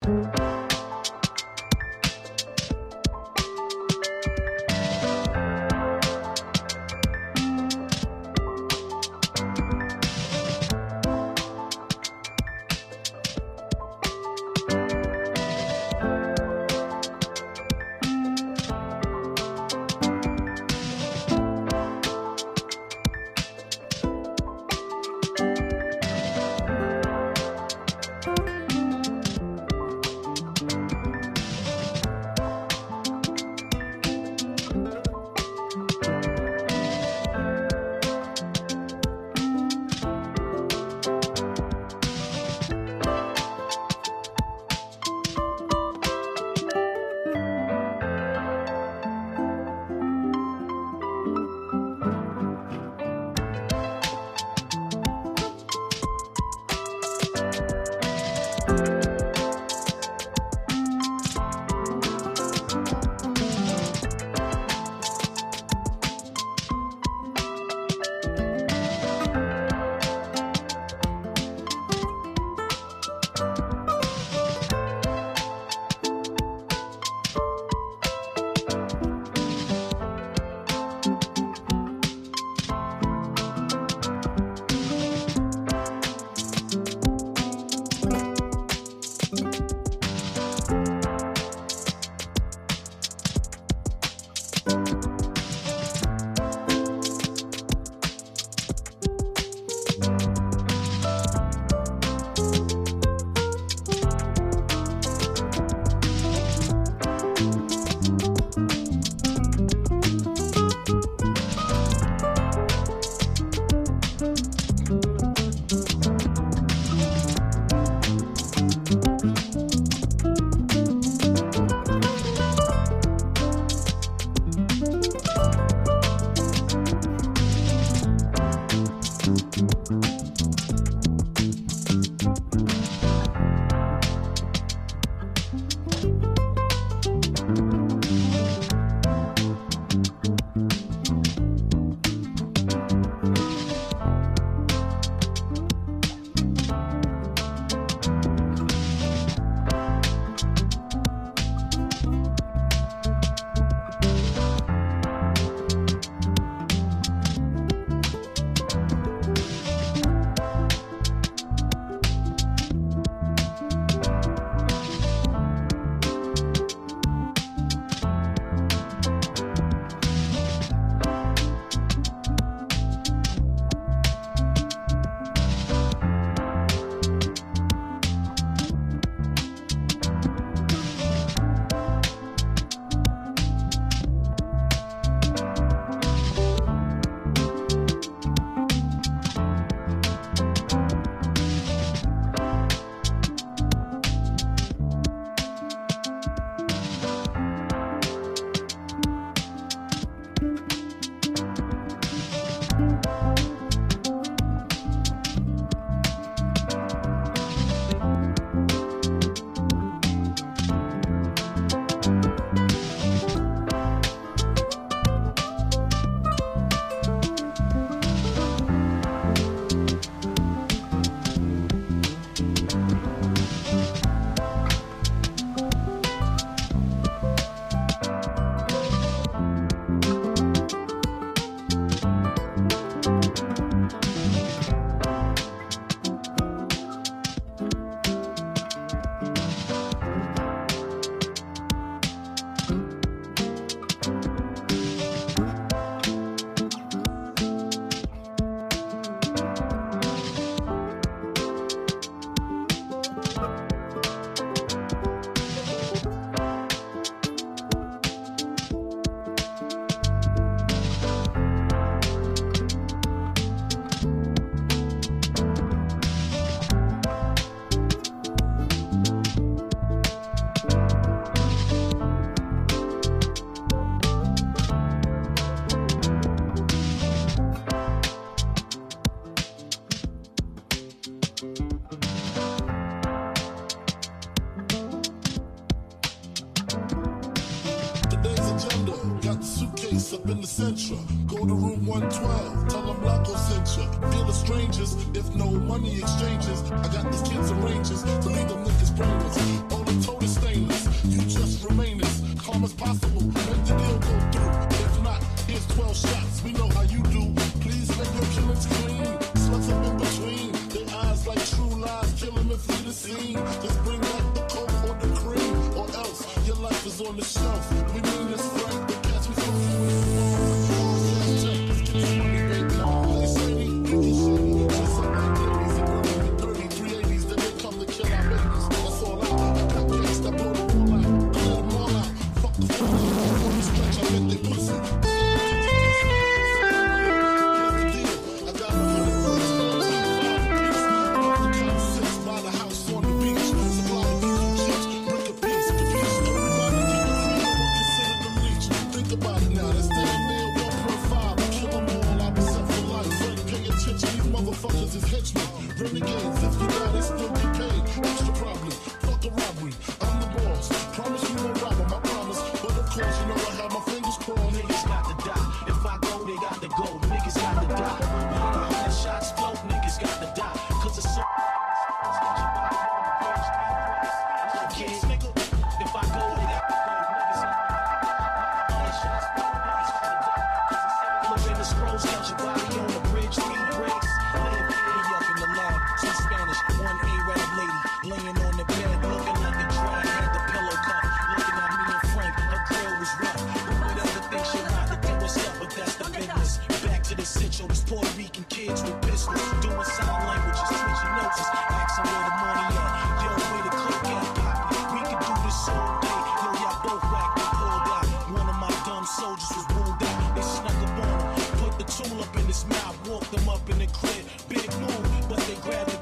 suitcase up in the Central. Go to room 112, tell them Blanco sent ya. Deal with strangers, if no money exchanges. I got these kids and ranges to leave them niggas brainless. All the possible. Make the deal go through. If not, here's 12 shots. We know how you do. Please make your killings clean. Sluts up in between. Their eyes like true lies. Kill them and flee the scene. Just bring back the coke or the cream. Or else your life is on the shelf. We mean this frank. The cats we fuck you with. Let's get some money, baby. Play shady, really shady. There's some black ladies and girls in the 30s, 380s. Then they come to kill our babies. That's all out. I got gangs that blow the wall out. I let them all out. Fuck the fuck out. Before you stretch, I bet they pussy. Motherfuckers is henchmen, renegades. If you die, they still get paid. Extra problem, fuck a robbery. I'm the boss. Promise you won't rob 'em, I promise. But of course, you know I have my fingers crossed. Niggas got to die. If I go, they got to go. Niggas got to die. When the shots flow, niggas got to die. Cause it's so. Kids, nigga. If I go, they got to go. Niggas got to die. Look in the scrolls, catch your body on the bridge, 3 bricks. One A-rap lady laying on the bed, looking like a dry, had the pillow cup. Looking at me and Frank, her grill was rough. Who would ever think she'll not to do what's up, but that's the business. Back to the Central, these Puerto Rican kids with pistols, doing sign languages, switching notes, asking where the